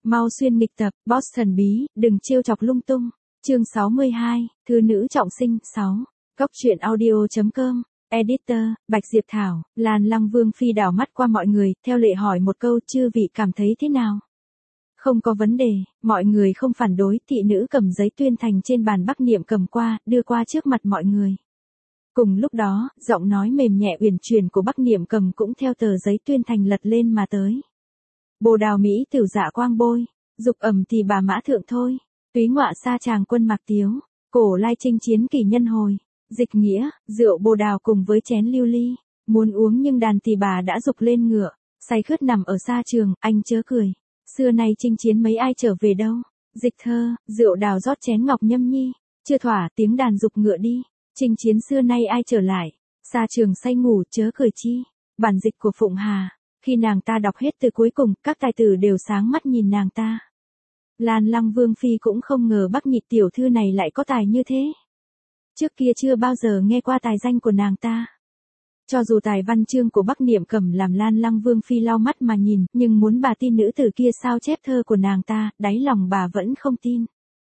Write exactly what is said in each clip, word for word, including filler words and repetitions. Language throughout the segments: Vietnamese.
Mau xuyên nghịch tập, boss thần bí, đừng trêu chọc lung tung. Chương sáu mươi hai, thư nữ trọng sinh, sáu. Góc truyện audio chấm com. Editor, Bạch Diệp Thảo. Lan Lăng Vương Phi đảo mắt qua mọi người, theo lệ hỏi một câu, chư vị cảm thấy thế nào? Không có vấn đề, mọi người không phản đối, thị nữ cầm giấy tuyên thành trên bàn Bắc Niệm cầm qua, đưa qua trước mặt mọi người. Cùng lúc đó, giọng nói mềm nhẹ uyển chuyển của Bắc Niệm cầm cũng theo tờ giấy tuyên thành lật lên mà tới. Bồ đào Mỹ tiểu dạ quang bôi, dục ẩm thì bà mã thượng thôi, túy ngọa sa tràng quân mạc tiếu, cổ lai chinh chiến kỳ nhân hồi, dịch nghĩa, rượu bồ đào cùng với chén lưu ly, muốn uống nhưng đàn tỳ bà đã dục lên ngựa, say khướt nằm ở xa trường, anh chớ cười, xưa nay chinh chiến mấy ai trở về đâu, dịch thơ, rượu đào rót chén ngọc nhâm nhi, chưa thỏa tiếng đàn dục ngựa đi, chinh chiến xưa nay ai trở lại, xa trường say ngủ chớ cười chi, bản dịch của Phụng Hà. Khi nàng ta đọc hết từ cuối cùng, các tài tử đều sáng mắt nhìn nàng ta. Lan Lăng Vương Phi cũng không ngờ Bắc Nhị tiểu thư này lại có tài như thế. Trước kia chưa bao giờ nghe qua tài danh của nàng ta. Cho dù tài văn chương của Bắc Niệm cầm làm Lan Lăng Vương Phi lau mắt mà nhìn, nhưng muốn bà tin nữ tử kia sao chép thơ của nàng ta, đáy lòng bà vẫn không tin.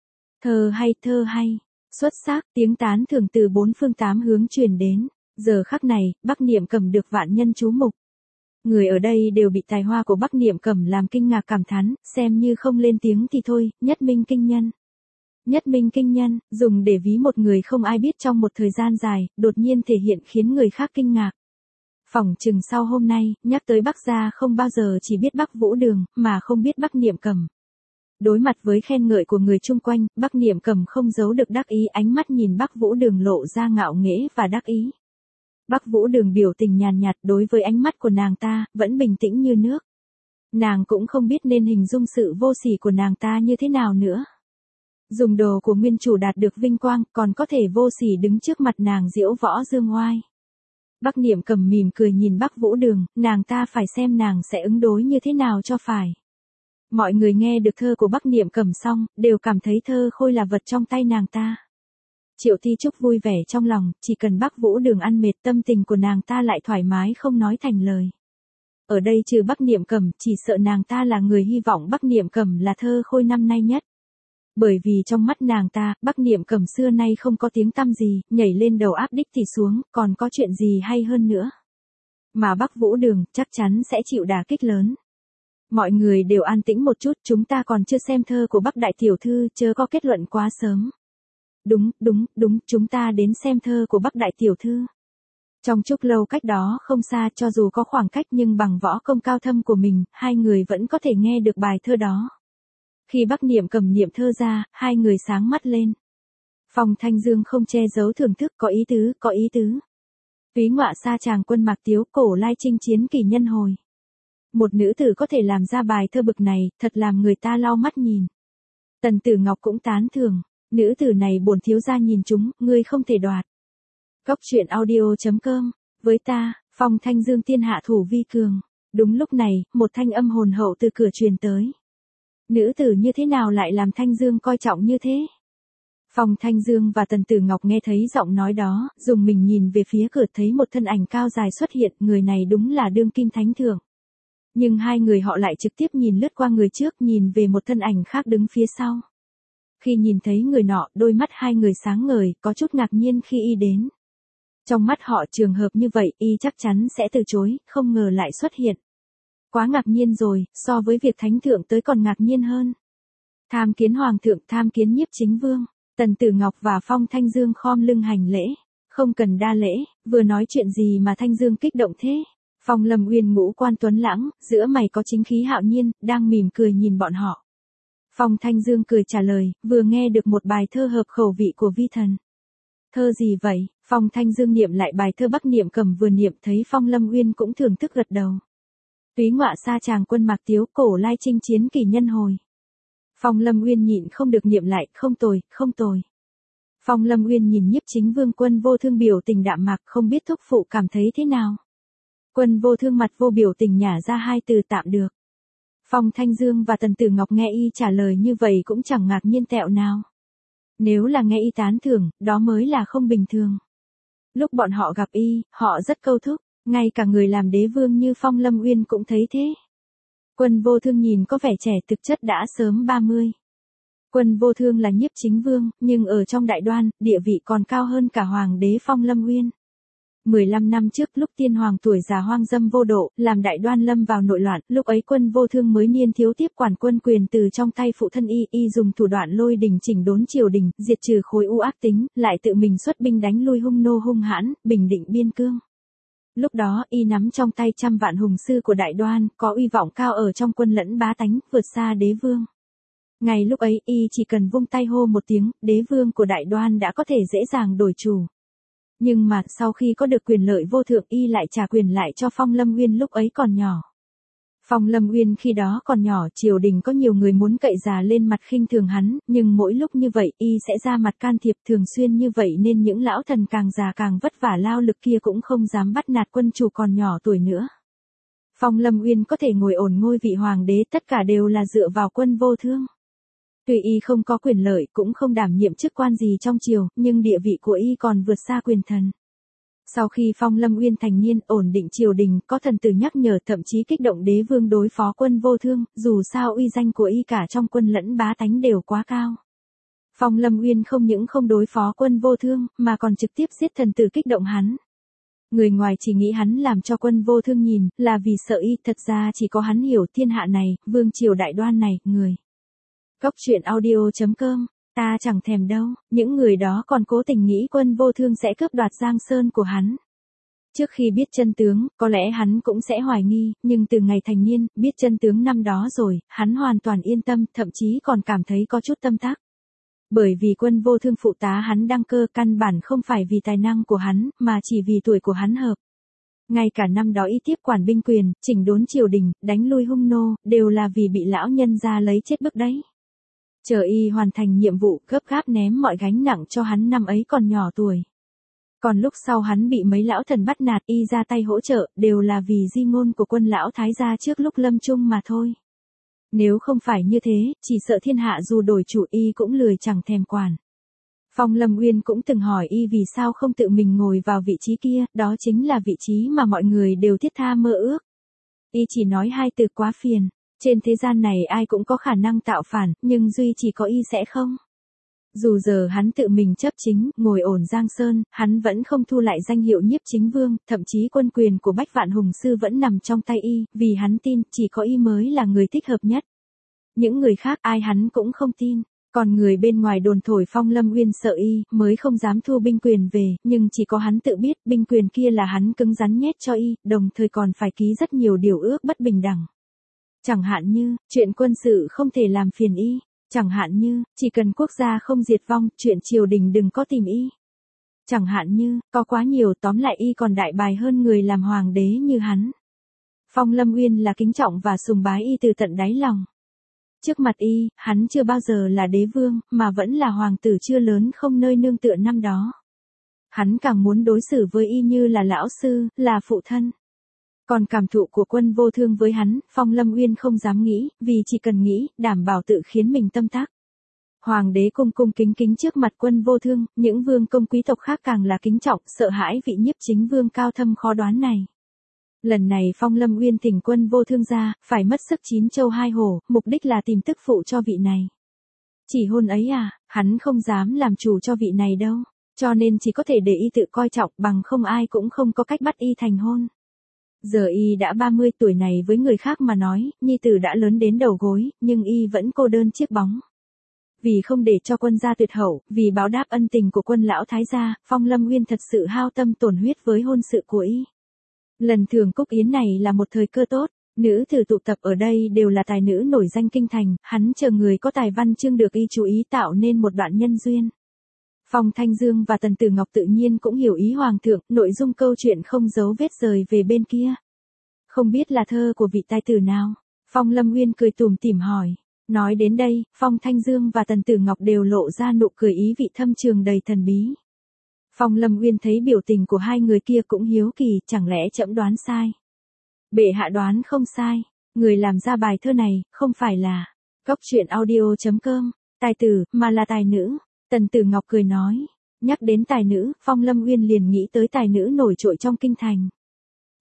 Thơ hay, thơ hay, xuất sắc, tiếng tán thưởng từ bốn phương tám hướng truyền đến. Giờ khắc này, Bắc Niệm cầm được vạn nhân chú mục. Người ở đây đều bị tài hoa của Bắc Niệm cầm làm kinh ngạc cảm thán, xem như không lên tiếng thì thôi, nhất minh kinh nhân. Nhất minh kinh nhân, dùng để ví một người không ai biết trong một thời gian dài, đột nhiên thể hiện khiến người khác kinh ngạc. Phỏng chừng sau hôm nay, nhắc tới Bắc gia không bao giờ chỉ biết Bắc Vũ Đường, mà không biết Bắc Niệm cầm. Đối mặt với khen ngợi của người chung quanh, Bắc Niệm cầm không giấu được đắc ý, ánh mắt nhìn Bắc Vũ Đường lộ ra ngạo nghễ và đắc ý. Bắc Vũ Đường biểu tình nhàn nhạt đối với ánh mắt của nàng ta, vẫn bình tĩnh như nước. Nàng cũng không biết nên hình dung sự vô sỉ của nàng ta như thế nào nữa. Dùng đồ của nguyên chủ đạt được vinh quang, còn có thể vô sỉ đứng trước mặt nàng diễu võ dương oai. Bắc Niệm cầm mỉm cười nhìn Bắc Vũ Đường, nàng ta phải xem nàng sẽ ứng đối như thế nào cho phải. Mọi người nghe được thơ của Bắc Niệm cầm xong, đều cảm thấy thơ khôi là vật trong tay nàng ta. Triệu Thi Trúc vui vẻ trong lòng, chỉ cần Bắc Vũ Đường ăn mệt tâm tình của nàng ta lại thoải mái không nói thành lời. Ở đây trừ Bắc Niệm cầm, chỉ sợ nàng ta là người hy vọng Bắc Niệm cầm là thơ khôi năm nay nhất. Bởi vì trong mắt nàng ta, Bắc Niệm cầm xưa nay không có tiếng tăm gì, nhảy lên đầu áp đích thì xuống, còn có chuyện gì hay hơn nữa. Mà Bắc Vũ Đường chắc chắn sẽ chịu đả kích lớn. Mọi người đều an tĩnh một chút, chúng ta còn chưa xem thơ của Bắc Đại Tiểu Thư, chớ có kết luận quá sớm. Đúng, đúng, đúng, chúng ta đến xem thơ của Bắc Đại Tiểu Thư. Trong chốc lâu cách đó không xa, cho dù có khoảng cách nhưng bằng võ công cao thâm của mình, hai người vẫn có thể nghe được bài thơ đó. Khi Bắc Niệm cầm niệm thơ ra, hai người sáng mắt lên. Phong Thanh Dương không che giấu thưởng thức, có ý tứ, có ý tứ. Túy ngọa sa tràng quân mạc tiếu, cổ lai chinh chiến kỳ nhân hồi. Một nữ tử có thể làm ra bài thơ bực này, thật làm người ta lau mắt nhìn. Tần Tử Ngọc cũng tán thưởng. Nữ tử này bổn thiếu gia nhìn chúng, ngươi không thể đoạt. Góc truyện audio chấm com. Với ta, Phong Thanh Dương thiên hạ thủ vi cường. Đúng lúc này, một thanh âm hồn hậu từ cửa truyền tới. Nữ tử như thế nào lại làm Thanh Dương coi trọng như thế? Phong Thanh Dương và Tần Tử Ngọc nghe thấy giọng nói đó, dùng mình nhìn về phía cửa thấy một thân ảnh cao dài xuất hiện, người này đúng là đương kim thánh thượng. Nhưng hai người họ lại trực tiếp nhìn lướt qua người trước, nhìn về một thân ảnh khác đứng phía sau. Khi nhìn thấy người nọ, đôi mắt hai người sáng ngời, có chút ngạc nhiên khi y đến. Trong mắt họ trường hợp như vậy, y chắc chắn sẽ từ chối, không ngờ lại xuất hiện. Quá ngạc nhiên rồi, so với việc thánh thượng tới còn ngạc nhiên hơn. Tham kiến hoàng thượng, tham kiến nhiếp chính vương. Tần Tử Ngọc và Phong Thanh Dương khom lưng hành lễ. Không cần đa lễ, vừa nói chuyện gì mà Thanh Dương kích động thế? Phong Lâm Uyên ngũ quan tuấn lãng, giữa mày có chính khí hạo nhiên, đang mỉm cười nhìn bọn họ. Phong Thanh Dương cười trả lời, vừa nghe được một bài thơ hợp khẩu vị của vi thần. Thơ gì vậy? Phong Thanh Dương niệm lại bài thơ Bắc Niệm cầm vừa niệm thấy Phong Lâm Uyên cũng thưởng thức gật đầu. Túy ngọa sa tràng quân mạc tiếu, cổ lai chinh chiến kỳ nhân hồi. Phong Lâm Uyên nhịn không được niệm lại, không tồi, không tồi. Phong Lâm Uyên nhìn nhiếp chính vương Quân Vô Thương biểu tình đạm mạc, không biết thúc phụ cảm thấy thế nào. Quân Vô Thương mặt vô biểu tình nhả ra hai từ tạm được. Phong Thanh Dương và Tần Tử Ngọc nghe y trả lời như vậy cũng chẳng ngạc nhiên tẹo nào. Nếu là nghe y tán thưởng, đó mới là không bình thường. Lúc bọn họ gặp y, họ rất câu thúc, ngay cả người làm đế vương như Phong Lâm Uyên cũng thấy thế. Quân Vô Thương nhìn có vẻ trẻ, thực chất đã sớm ba mươi. Quân Vô Thương là nhiếp chính vương, nhưng ở trong đại đoan, địa vị còn cao hơn cả hoàng đế Phong Lâm Uyên. mười lăm năm trước, lúc tiên hoàng tuổi già hoang dâm vô độ, làm đại đoan lâm vào nội loạn, lúc ấy Quân Vô Thương mới niên thiếu tiếp quản quân quyền từ trong tay phụ thân y, y dùng thủ đoạn lôi đình chỉnh đốn triều đình, diệt trừ khối u ác tính, lại tự mình xuất binh đánh lui hung nô hung hãn, bình định biên cương. Lúc đó, y nắm trong tay trăm vạn hùng sư của đại đoan, có uy vọng cao ở trong quân lẫn bá tánh, vượt xa đế vương. Ngày lúc ấy, y chỉ cần vung tay hô một tiếng, đế vương của đại đoan đã có thể dễ dàng đổi chủ. Nhưng mà, sau khi có được quyền lợi vô thượng, y lại trả quyền lại cho Phong Lâm Uyên lúc ấy còn nhỏ. Phong Lâm Uyên khi đó còn nhỏ, triều đình có nhiều người muốn cậy già lên mặt khinh thường hắn, nhưng mỗi lúc như vậy, y sẽ ra mặt can thiệp, thường xuyên như vậy nên những lão thần càng già càng vất vả lao lực kia cũng không dám bắt nạt quân chủ còn nhỏ tuổi nữa. Phong Lâm Uyên có thể ngồi ổn ngôi vị hoàng đế, tất cả đều là dựa vào Quân Vô Thương. Tuy y không có quyền lợi, cũng không đảm nhiệm chức quan gì trong triều, nhưng địa vị của y còn vượt xa quyền thần. Sau khi Phong Lâm Uyên thành niên, ổn định triều đình, có thần tử nhắc nhở, thậm chí kích động đế vương đối phó Quân Vô Thương, dù sao uy danh của y cả trong quân lẫn bá tánh đều quá cao. Phong Lâm Uyên không những không đối phó Quân Vô Thương, mà còn trực tiếp giết thần tử kích động hắn. Người ngoài chỉ nghĩ hắn làm cho Quân Vô Thương nhìn, là vì sợ y, thật ra chỉ có hắn hiểu thiên hạ này, vương triều đại đoan này, người. Góc truyện audio chấm com, ta chẳng thèm đâu, những người đó còn cố tình nghĩ Quân Vô Thương sẽ cướp đoạt Giang Sơn của hắn. Trước khi biết chân tướng, có lẽ hắn cũng sẽ hoài nghi, nhưng từ ngày thành niên, biết chân tướng năm đó rồi, hắn hoàn toàn yên tâm, thậm chí còn cảm thấy có chút tâm tác. Bởi vì Quân Vô Thương phụ tá hắn đăng cơ, căn bản không phải vì tài năng của hắn, mà chỉ vì tuổi của hắn hợp. Ngay cả năm đó y tiếp quản binh quyền, chỉnh đốn triều đình, đánh lui hung nô, đều là vì bị lão nhân gia lấy chết bức đấy. Chờ y hoàn thành nhiệm vụ, gấp gáp ném mọi gánh nặng cho hắn năm ấy còn nhỏ tuổi. Còn lúc sau hắn bị mấy lão thần bắt nạt, y ra tay hỗ trợ, đều là vì di ngôn của quân lão thái gia trước lúc lâm chung mà thôi. Nếu không phải như thế, chỉ sợ thiên hạ dù đổi chủ y cũng lười chẳng thèm quản. Phong Lâm Uyên cũng từng hỏi y vì sao không tự mình ngồi vào vị trí kia, đó chính là vị trí mà mọi người đều thiết tha mơ ước. Y chỉ nói hai từ: quá phiền. Trên thế gian này ai cũng có khả năng tạo phản, nhưng duy chỉ có y sẽ không. Dù giờ hắn tự mình chấp chính, ngồi ổn Giang Sơn, hắn vẫn không thu lại danh hiệu nhiếp chính vương, thậm chí quân quyền của bách vạn hùng sư vẫn nằm trong tay y, vì hắn tin, chỉ có y mới là người thích hợp nhất. Những người khác ai hắn cũng không tin, còn người bên ngoài đồn thổi Phong Lâm Uyên sợ y, mới không dám thu binh quyền về, nhưng chỉ có hắn tự biết, binh quyền kia là hắn cứng rắn nhét cho y, đồng thời còn phải ký rất nhiều điều ước bất bình đẳng. Chẳng hạn như, chuyện quân sự không thể làm phiền y. Chẳng hạn như, chỉ cần quốc gia không diệt vong, chuyện triều đình đừng có tìm y. Chẳng hạn như, có quá nhiều, tóm lại y còn đại bài hơn người làm hoàng đế như hắn. Phong Lâm Uyên là kính trọng và sùng bái y từ tận đáy lòng. Trước mặt y, hắn chưa bao giờ là đế vương, mà vẫn là hoàng tử chưa lớn không nơi nương tựa năm đó. Hắn càng muốn đối xử với y như là lão sư, là phụ thân. Còn cảm thụ của Quân Vô Thương với hắn, Phong Lâm Uyên không dám nghĩ, vì chỉ cần nghĩ, đảm bảo tự khiến mình tâm tác. Hoàng đế cung cung kính kính trước mặt Quân Vô Thương, những vương công quý tộc khác càng là kính trọng, sợ hãi vị nhiếp chính vương cao thâm khó đoán này. Lần này Phong Lâm Uyên thỉnh Quân Vô Thương ra, phải mất sức chín châu hai hổ, mục đích là tìm tức phụ cho vị này. Chỉ hôn ấy à, hắn không dám làm chủ cho vị này đâu, cho nên chỉ có thể để y tự coi trọng, bằng không ai cũng không có cách bắt y thành hôn. Giờ y đã ba mươi tuổi này, với người khác mà nói, nhi tử đã lớn đến đầu gối, nhưng y vẫn cô đơn chiếc bóng. Vì không để cho quân gia tuyệt hậu, vì báo đáp ân tình của quân lão thái gia, Phong Lâm Uyên thật sự hao tâm tổn huyết với hôn sự của y. Lần thường cúc yến này là một thời cơ tốt, nữ tử tụ tập ở đây đều là tài nữ nổi danh kinh thành, hắn chờ người có tài văn chương được y chú ý tạo nên một đoạn nhân duyên. Phong Thanh Dương và Tần Tử Ngọc tự nhiên cũng hiểu ý hoàng thượng, nội dung câu chuyện không giấu vết rời về bên kia. Không biết là thơ của vị tài tử nào? Phong Lâm Uyên cười tủm tỉm hỏi. Nói đến đây, Phong Thanh Dương và Tần Tử Ngọc đều lộ ra nụ cười ý vị thâm trường đầy thần bí. Phong Lâm Uyên thấy biểu tình của hai người kia cũng hiếu kỳ, chẳng lẽ trẫm đoán sai? Bệ hạ đoán không sai, người làm ra bài thơ này, không phải là Góc truyện audio chấm com, tài tử, mà là tài nữ. Tần Tử Ngọc cười nói, nhắc đến tài nữ, Phong Lâm Uyên liền nghĩ tới tài nữ nổi trội trong kinh thành.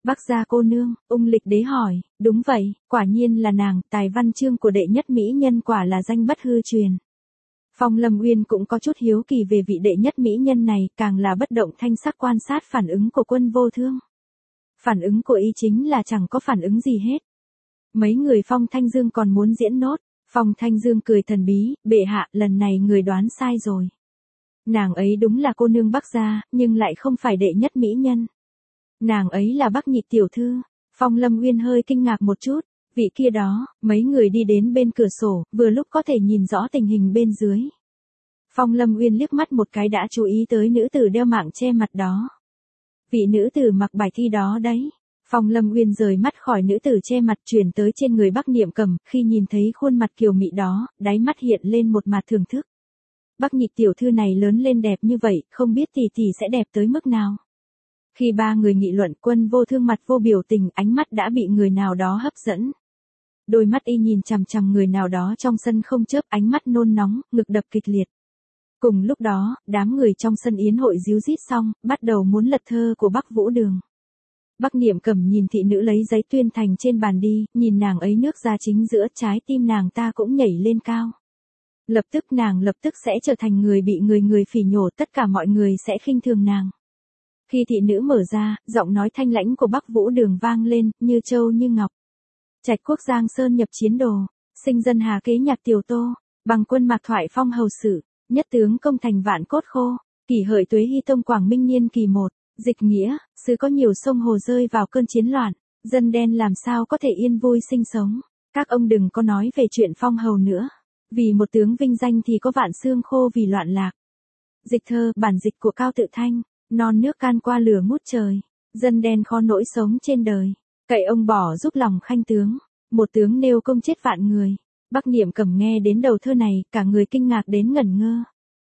Bắc gia cô nương, ung lịch đế hỏi, đúng vậy, quả nhiên là nàng, tài văn chương của đệ nhất mỹ nhân quả là danh bất hư truyền. Phong Lâm Uyên cũng có chút hiếu kỳ về vị đệ nhất mỹ nhân này, càng là bất động thanh sắc quan sát phản ứng của Quân Vô Thương. Phản ứng của y chính là chẳng có phản ứng gì hết. Mấy người Phong Thanh Dương còn muốn diễn nốt, Phong Thanh Dương cười thần bí, bệ hạ, lần này người đoán sai rồi. Nàng ấy đúng là cô nương Bắc gia, nhưng lại không phải đệ nhất mỹ nhân. Nàng ấy là Bắc nhị tiểu thư. Phong Lâm Uyên hơi kinh ngạc một chút, vị kia đó, mấy người đi đến bên cửa sổ, vừa lúc có thể nhìn rõ tình hình bên dưới. Phong Lâm Uyên liếc mắt một cái đã chú ý tới nữ tử đeo mạng che mặt đó. Vị nữ tử mặc bài thi đó đấy. Phong Lâm Uyên rời mắt khỏi nữ tử che mặt chuyển tới trên người Bắc Niệm Cầm, khi nhìn thấy khuôn mặt kiều mị đó, đáy mắt hiện lên một mặt thưởng thức. Bắc nhị tiểu thư này lớn lên đẹp như vậy, không biết tỷ tỷ sẽ đẹp tới mức nào. Khi ba người nghị luận, Quân Vô Thương mặt vô biểu tình, ánh mắt đã bị người nào đó hấp dẫn. Đôi mắt y nhìn chằm chằm người nào đó trong sân không chớp, ánh mắt nôn nóng, ngực đập kịch liệt. Cùng lúc đó, đám người trong sân yến hội ríu rít xong, bắt đầu muốn lật thơ của Bắc Vũ Đường. Bắc Niệm Cầm nhìn thị nữ lấy giấy tuyên thành trên bàn đi, nhìn nàng ấy nước ra chính giữa, trái tim nàng ta cũng nhảy lên cao. Lập tức nàng lập tức sẽ trở thành người bị người người phỉ nhổ, tất cả mọi người sẽ khinh thường nàng. Khi thị nữ mở ra, giọng nói thanh lãnh của Bắc Vũ Đường vang lên, như châu như ngọc. Trạch quốc Giang Sơn nhập chiến đồ, sinh dân hà kế nhạc tiểu tô, bằng quân mạc thoại phong hầu sử, nhất tướng công thành vạn cốt khô, kỷ hợi tuế hy tông Quảng Minh niên kỳ một, dịch nghĩa, xứ có nhiều sông hồ rơi vào cơn chiến loạn, dân đen làm sao có thể yên vui sinh sống. Các ông đừng có nói về chuyện phong hầu nữa, vì một tướng vinh danh thì có vạn xương khô vì loạn lạc. Dịch thơ, bản dịch của Cao Tự Thanh. Non nước can qua lửa ngút trời, dân đen khó nỗi sống trên đời, cậy ông bỏ giúp lòng khanh tướng, một tướng nêu công chết vạn người. Bắc Niệm Cầm nghe đến đầu thơ này, cả người kinh ngạc đến ngẩn ngơ.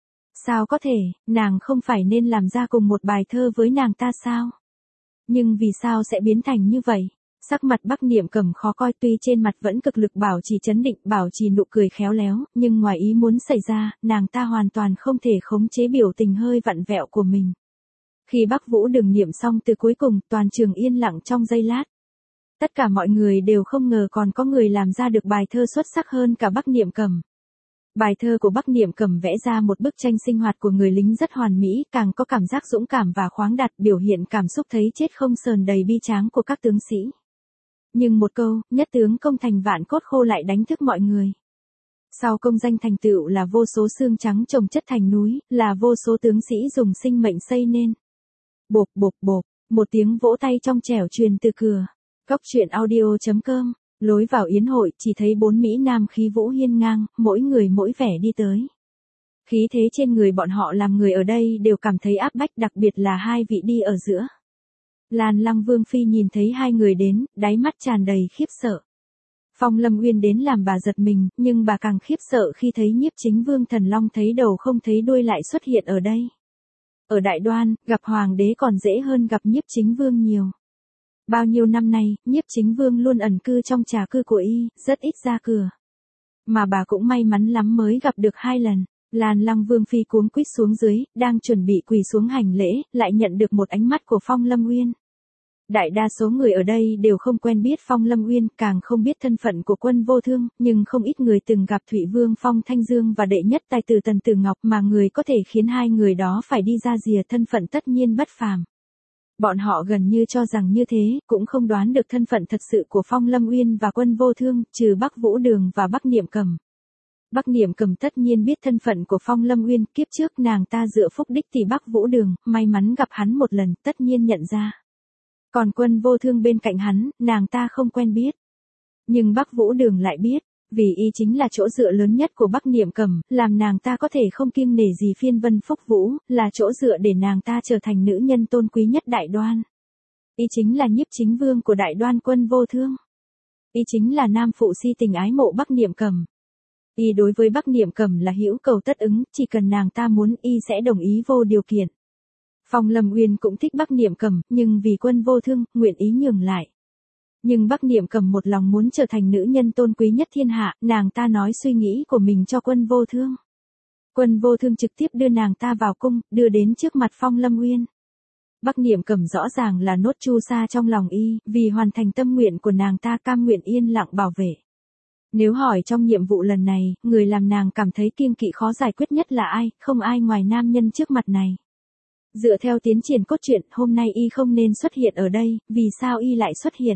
Sao có thể, nàng không phải nên làm ra cùng một bài thơ với nàng ta sao? Nhưng vì sao sẽ biến thành như vậy? Sắc mặt Bắc Niệm Cầm khó coi, tuy trên mặt vẫn cực lực bảo trì trấn định, bảo trì nụ cười khéo léo, nhưng ngoài ý muốn xảy ra, nàng ta hoàn toàn không thể khống chế biểu tình hơi vặn vẹo của mình. Khi Bắc Vũ Đường niệm xong từ cuối cùng, toàn trường yên lặng trong giây lát. Tất cả mọi người đều không ngờ còn có người làm ra được bài thơ xuất sắc hơn cả Bắc Niệm Cầm. Bài thơ của Bắc Niệm Cầm vẽ ra một bức tranh sinh hoạt của người lính rất hoàn mỹ, càng có cảm giác dũng cảm và khoáng đạt, biểu hiện cảm xúc thấy chết không sờn đầy bi tráng của các tướng sĩ. Nhưng một câu, nhất tướng công thành vạn cốt khô lại đánh thức mọi người. Sau công danh thành tựu là vô số xương trắng chồng chất thành núi, là vô số tướng sĩ dùng sinh mệnh xây nên. Bộp bộp bộp, một tiếng vỗ tay trong trẻo truyền từ cửa. Góc truyện audio chấm com, lối vào yến hội chỉ thấy bốn mỹ nam khí vũ hiên ngang, mỗi người mỗi vẻ đi tới. Khí thế trên người bọn họ làm người ở đây đều cảm thấy áp bách, đặc biệt là hai vị đi ở giữa. Lan Lăng Vương Phi nhìn thấy hai người đến, đáy mắt tràn đầy khiếp sợ. Phong Lâm Uyên đến làm bà giật mình, nhưng bà càng khiếp sợ khi thấy Nhiếp Chính Vương Thần Long thấy đầu không thấy đuôi lại xuất hiện ở đây. Ở Đại Đoan, gặp Hoàng đế còn dễ hơn gặp Nhiếp Chính Vương nhiều. Bao nhiêu năm nay, Nhiếp Chính Vương luôn ẩn cư trong trà cư của y, rất ít ra cửa. Mà bà cũng may mắn lắm mới gặp được hai lần. Lan Lăng Vương Phi cuống quýt xuống dưới, đang chuẩn bị quỳ xuống hành lễ, lại nhận được một ánh mắt của Phong Lâm Uyên. Đại đa số người ở đây đều không quen biết Phong Lâm Uyên, càng không biết thân phận của Quân Vô Thương, nhưng không ít người từng gặp Thụy Vương Phong Thanh Dương và đệ nhất tài tử Tần Tử Ngọc, mà người có thể khiến hai người đó phải đi ra rìa thân phận tất nhiên bất phàm. Bọn họ gần như cho rằng như thế, cũng không đoán được thân phận thật sự của Phong Lâm Uyên và Quân Vô Thương, trừ Bắc Vũ Đường và Bắc Niệm Cầm. Bắc Niệm Cầm tất nhiên biết thân phận của Phong Lâm Uyên, kiếp trước nàng ta dựa phúc đích thì Bắc Vũ Đường, may mắn gặp hắn một lần, tất nhiên nhận ra. Còn Quân Vô Thương bên cạnh hắn, nàng ta không quen biết. Nhưng Bắc Vũ Đường lại biết, vì y chính là chỗ dựa lớn nhất của Bắc Niệm Cầm, làm nàng ta có thể không kiêng nể gì phiên vân phúc vũ, là chỗ dựa để nàng ta trở thành nữ nhân tôn quý nhất Đại Đoan. Y chính là Nhiếp Chính Vương của Đại Đoan Quân Vô Thương. Y chính là nam phụ si tình ái mộ Bắc Niệm Cầm. Y đối với Bắc Niệm Cầm là hữu cầu tất ứng, chỉ cần nàng ta muốn y sẽ đồng ý vô điều kiện. Phong Lâm Uyên cũng thích Bắc Niệm Cầm, nhưng vì Quân Vô Thương, nguyện ý nhường lại. Nhưng Bắc Niệm Cầm một lòng muốn trở thành nữ nhân tôn quý nhất thiên hạ, nàng ta nói suy nghĩ của mình cho Quân Vô Thương. Quân Vô Thương trực tiếp đưa nàng ta vào cung, đưa đến trước mặt Phong Lâm Uyên. Bắc Niệm Cẩm rõ ràng là nốt chu sa trong lòng y, vì hoàn thành tâm nguyện của nàng ta cam nguyện yên lặng bảo vệ. Nếu hỏi trong nhiệm vụ lần này, người làm nàng cảm thấy kiêng kỵ khó giải quyết nhất là ai, không ai ngoài nam nhân trước mặt này. Dựa theo tiến triển cốt truyện, hôm nay y không nên xuất hiện ở đây, vì sao y lại xuất hiện?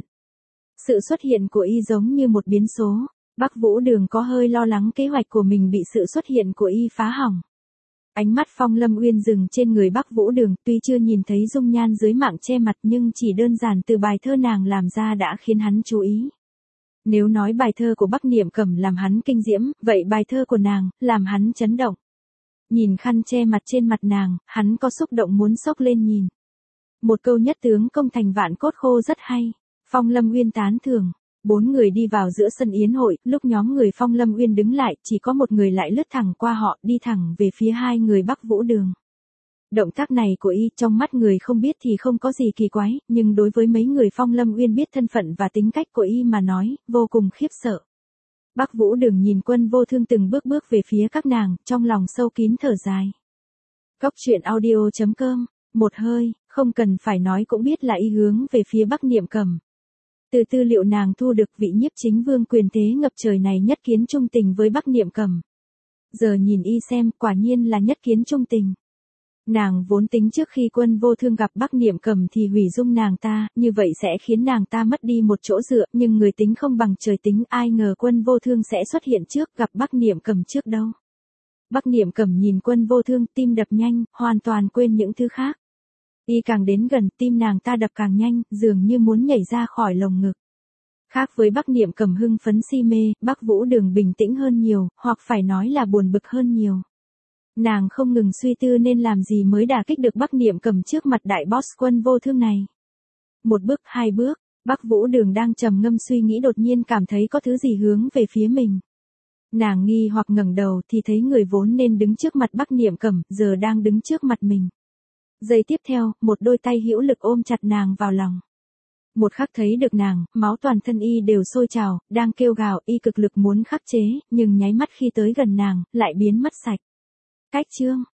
Sự xuất hiện của y giống như một biến số. Bắc Vũ Đường có hơi lo lắng kế hoạch của mình bị sự xuất hiện của y phá hỏng. Ánh mắt Phong Lâm Uyên dừng trên người Bắc Vũ Đường, tuy chưa nhìn thấy dung nhan dưới mạng che mặt nhưng chỉ đơn giản từ bài thơ nàng làm ra đã khiến hắn chú ý. Nếu nói bài thơ của Bắc Niệm Cẩm làm hắn kinh diễm, vậy bài thơ của nàng, làm hắn chấn động. Nhìn khăn che mặt trên mặt nàng, hắn có xúc động muốn xốc lên nhìn. Một câu nhất tướng công thành vạn cốt khô rất hay. Phong Lâm Uyên tán thưởng. Bốn người đi vào giữa sân yến hội, lúc nhóm người Phong Lâm Uyên đứng lại, chỉ có một người lại lướt thẳng qua họ, đi thẳng về phía hai người Bắc Vũ Đường. Động tác này của y trong mắt người không biết thì không có gì kỳ quái, nhưng đối với mấy người Phong Lâm Uyên biết thân phận và tính cách của y mà nói, vô cùng khiếp sợ. Bắc Vũ Đường nhìn Quân Vô Thương từng bước bước về phía các nàng, trong lòng sâu kín thở dài. Cốc truyện audio chấm com, một hơi, không cần phải nói cũng biết là y hướng về phía Bắc Niệm Cẩm. Từ tư liệu nàng thu được vị nhiếp chính vương quyền thế ngập trời này nhất kiến trung tình với Bắc Niệm Cẩm. Giờ nhìn y xem, quả nhiên là nhất kiến trung tình. Nàng vốn tính trước khi Quân Vô Thương gặp Bắc Niệm Cẩm thì hủy dung nàng ta, như vậy sẽ khiến nàng ta mất đi một chỗ dựa, nhưng người tính không bằng trời tính, ai ngờ Quân Vô Thương sẽ xuất hiện trước, gặp Bắc Niệm Cẩm trước đâu. Bắc Niệm Cẩm nhìn Quân Vô Thương, tim đập nhanh, hoàn toàn quên những thứ khác. Y càng đến gần, tim nàng ta đập càng nhanh, dường như muốn nhảy ra khỏi lồng ngực. Khác với Bắc Niệm Cẩm hưng phấn si mê, Bắc Vũ Đường bình tĩnh hơn nhiều, hoặc phải nói là buồn bực hơn nhiều. Nàng không ngừng suy tư nên làm gì mới đả kích được Bắc Niệm Cẩm trước mặt đại boss Quân Vô Thương này. Một bước, hai bước, Bắc Vũ Đường đang trầm ngâm suy nghĩ đột nhiên cảm thấy có thứ gì hướng về phía mình. Nàng nghi hoặc ngẩng đầu thì thấy người vốn nên đứng trước mặt Bắc Niệm Cẩm, giờ đang đứng trước mặt mình. Giây tiếp theo, một đôi tay hữu lực ôm chặt nàng vào lòng. Một khắc thấy được nàng, máu toàn thân y đều sôi trào, đang kêu gào, y cực lực muốn khắc chế, nhưng nháy mắt khi tới gần nàng, lại biến mất sạch. Cách chương